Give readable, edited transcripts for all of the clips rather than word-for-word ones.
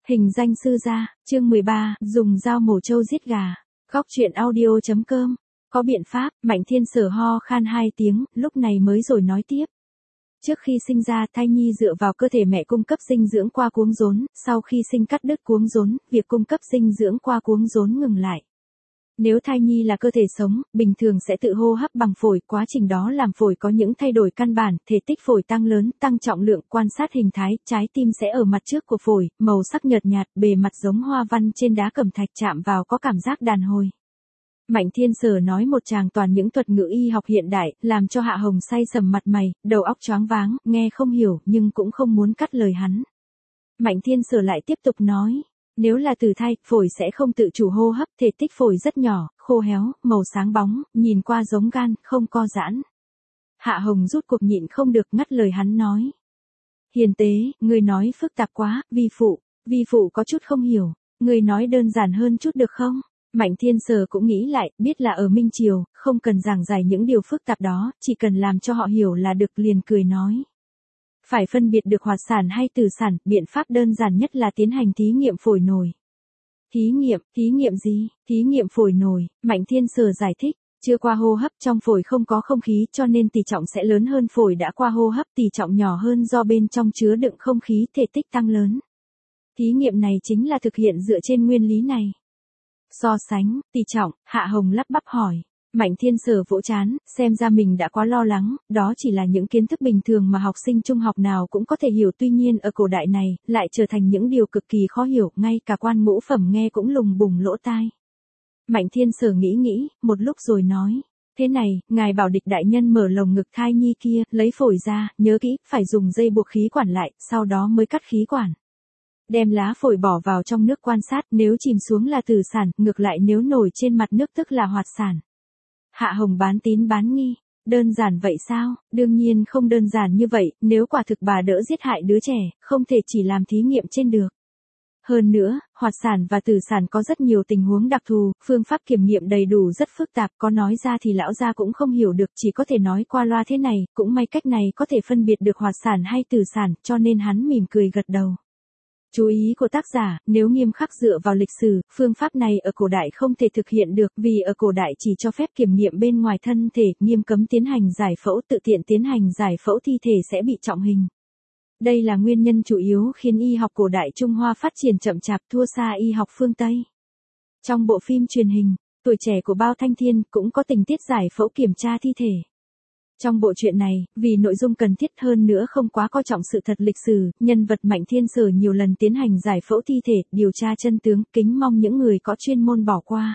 Hình danh sư gia, chương 13, dùng dao mổ trâu giết gà. Góc truyện audio.com. Có biện pháp, Mạnh Thiên Sở ho khan 2 tiếng, lúc này mới rồi nói tiếp. Trước khi sinh ra, thai nhi dựa vào cơ thể mẹ cung cấp dinh dưỡng qua cuống rốn, sau khi sinh cắt đứt cuống rốn, việc cung cấp dinh dưỡng qua cuống rốn ngừng lại. Nếu thai nhi là cơ thể sống, bình thường sẽ tự hô hấp bằng phổi, quá trình đó làm phổi có những thay đổi căn bản, thể tích phổi tăng lớn, tăng trọng lượng, quan sát hình thái, trái tim sẽ ở mặt trước của phổi, màu sắc nhợt nhạt, bề mặt giống hoa văn trên đá cẩm thạch, chạm vào có cảm giác đàn hồi. Mạnh Thiên Sở nói một tràng toàn những thuật ngữ y học hiện đại, làm cho Hạ Hồng say sầm mặt mày, đầu óc choáng váng, nghe không hiểu, nhưng cũng không muốn cắt lời hắn. Mạnh Thiên Sở lại tiếp tục nói. Nếu là từ thai, phổi sẽ không tự chủ hô hấp, thể tích phổi rất nhỏ, khô héo, màu sáng bóng, nhìn qua giống gan, không co giãn. Hạ Hồng rút cuộc nhịn không được, ngắt lời hắn nói. Hiền tế, người nói phức tạp quá, vi phụ có chút không hiểu, người nói đơn giản hơn chút được không? Mạnh Thiên Sở cũng nghĩ lại, biết là ở Minh Triều, không cần giảng giải những điều phức tạp đó, chỉ cần làm cho họ hiểu là được, liền cười nói. Phải phân biệt được hoạt sản hay tử sản, biện pháp đơn giản nhất là tiến hành thí nghiệm phổi nồi. Thí nghiệm gì? Thí nghiệm phổi nồi, Mạnh Thiên Sở giải thích, chưa qua hô hấp trong phổi không có không khí cho nên tỷ trọng sẽ lớn hơn, phổi đã qua hô hấp tỷ trọng nhỏ hơn do bên trong chứa đựng không khí, thể tích tăng lớn. Thí nghiệm này chính là thực hiện dựa trên nguyên lý này. So sánh, tỷ trọng, Hạ Hồng lắp bắp hỏi. Mạnh Thiên Sở vỗ chán, xem ra mình đã quá lo lắng, đó chỉ là những kiến thức bình thường mà học sinh trung học nào cũng có thể hiểu, tuy nhiên ở cổ đại này, lại trở thành những điều cực kỳ khó hiểu, ngay cả quan ngũ phẩm nghe cũng lùng bùng lỗ tai. Mạnh Thiên Sở nghĩ, một lúc rồi nói, thế này, ngài bảo Địch đại nhân mở lồng ngực thai nhi kia, lấy phổi ra, nhớ kỹ, phải dùng dây buộc khí quản lại, sau đó mới cắt khí quản. Đem lá phổi bỏ vào trong nước quan sát, nếu chìm xuống là tử sản, ngược lại nếu nổi trên mặt nước tức là hoạt sản. Hạ Hồng bán tín bán nghi, đơn giản vậy sao? Đương nhiên không đơn giản như vậy, nếu quả thực bà đỡ giết hại đứa trẻ, không thể chỉ làm thí nghiệm trên được. Hơn nữa, hoạt sản và tử sản có rất nhiều tình huống đặc thù, phương pháp kiểm nghiệm đầy đủ rất phức tạp, có nói ra thì lão gia cũng không hiểu được, chỉ có thể nói qua loa thế này, cũng may cách này có thể phân biệt được hoạt sản hay tử sản, cho nên hắn mỉm cười gật đầu. Chú ý của tác giả, nếu nghiêm khắc dựa vào lịch sử, phương pháp này ở cổ đại không thể thực hiện được, vì ở cổ đại chỉ cho phép kiểm nghiệm bên ngoài thân thể, nghiêm cấm tiến hành giải phẫu, tự tiện tiến hành giải phẫu thi thể sẽ bị trọng hình. Đây là nguyên nhân chủ yếu khiến y học cổ đại Trung Hoa phát triển chậm chạp, thua xa y học phương Tây. Trong bộ phim truyền hình, Tuổi trẻ của Bao Thanh Thiên cũng có tình tiết giải phẫu kiểm tra thi thể. Trong bộ truyện này, vì nội dung cần thiết hơn nữa không quá coi trọng sự thật lịch sử, nhân vật Mạnh Thiên Sở nhiều lần tiến hành giải phẫu thi thể, điều tra chân tướng, kính mong những người có chuyên môn bỏ qua.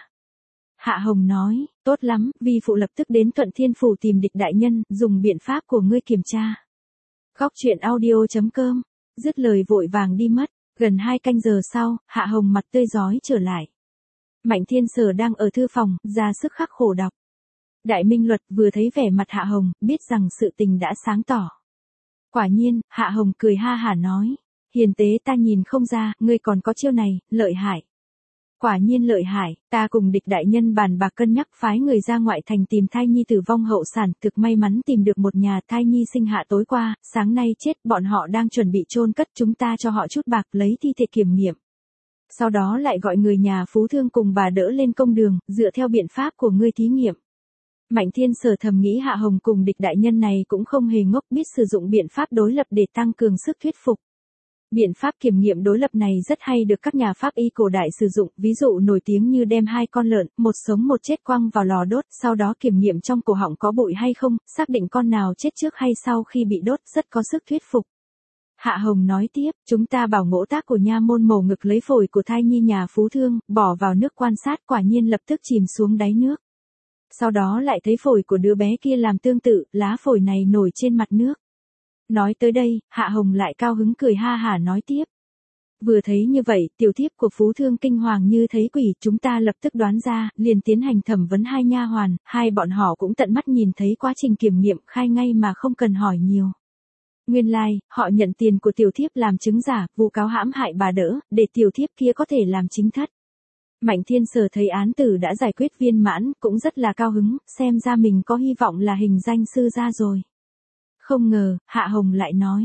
Hạ Hồng nói, tốt lắm, vi phụ lập tức đến Thuận Thiên Phủ tìm Địch đại nhân, dùng biện pháp của ngươi kiểm tra. Góc truyện audio.com, dứt lời vội vàng đi mất, gần 2 canh giờ sau, Hạ Hồng mặt tươi rói trở lại. Mạnh Thiên Sở đang ở thư phòng, ra sức khắc khổ đọc. Đại Minh Luật vừa thấy vẻ mặt Hạ Hồng, biết rằng sự tình đã sáng tỏ. Quả nhiên, Hạ Hồng cười ha hả nói, hiền tế ta nhìn không ra, ngươi còn có chiêu này, lợi hại. Quả nhiên lợi hại, ta cùng Địch đại nhân bàn bạc cân nhắc phái người ra ngoại thành tìm thai nhi tử vong hậu sản, thực may mắn tìm được một nhà, thai nhi sinh hạ tối qua, sáng nay chết, bọn họ đang chuẩn bị chôn cất, chúng ta cho họ chút bạc lấy thi thể kiểm nghiệm. Sau đó lại gọi người nhà phú thương cùng bà đỡ lên công đường, dựa theo biện pháp của ngươi thí nghiệm. Mạnh Thiên Sở thầm nghĩ Hạ Hồng cùng Địch đại nhân này cũng không hề ngốc, biết sử dụng biện pháp đối lập để tăng cường sức thuyết phục. Biện pháp kiểm nghiệm đối lập này rất hay được các nhà pháp y cổ đại sử dụng, ví dụ nổi tiếng như đem 2 con lợn, một sống một chết quăng vào lò đốt, sau đó kiểm nghiệm trong cổ họng có bụi hay không, xác định con nào chết trước hay sau khi bị đốt, rất có sức thuyết phục. Hạ Hồng nói tiếp, chúng ta bảo ngỗ tác của nha môn mổ ngực lấy phổi của thai nhi nhà phú thương, bỏ vào nước quan sát, quả nhiên lập tức chìm xuống đáy nước. Sau đó lại thấy phổi của đứa bé kia làm tương tự, lá phổi này nổi trên mặt nước. Nói tới đây, Hạ Hồng lại cao hứng cười ha hả nói tiếp. Vừa thấy như vậy, tiểu thiếp của phú thương kinh hoàng như thấy quỷ, chúng ta lập tức đoán ra, liền tiến hành thẩm vấn 2 nha hoàn, hai bọn họ cũng tận mắt nhìn thấy quá trình kiểm nghiệm, khai ngay mà không cần hỏi nhiều. Nguyên lai, họ nhận tiền của tiểu thiếp làm chứng giả, vu cáo hãm hại bà đỡ, để tiểu thiếp kia có thể làm chính thất. Mạnh Thiên Sở thấy án tử đã giải quyết viên mãn, cũng rất là cao hứng, xem ra mình có hy vọng là hình danh sư gia rồi. Không ngờ, Hạ Hồng lại nói,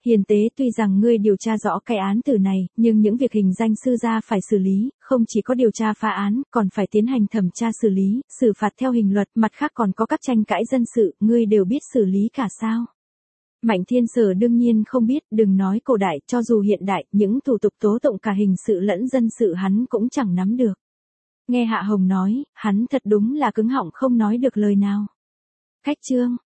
Hiền tế, tuy rằng ngươi điều tra rõ cái án tử này, nhưng những việc hình danh sư gia phải xử lý, không chỉ có điều tra phá án, còn phải tiến hành thẩm tra xử lý, xử phạt theo hình luật, mặt khác còn có các tranh cãi dân sự, ngươi đều biết xử lý cả sao? Mạnh Thiên Sở đương nhiên không biết, đừng nói cổ đại, cho dù hiện đại, những thủ tục tố tụng cả hình sự lẫn dân sự hắn cũng chẳng nắm được. Nghe Hạ Hồng nói, hắn thật đúng là cứng họng không nói được lời nào. Khách trương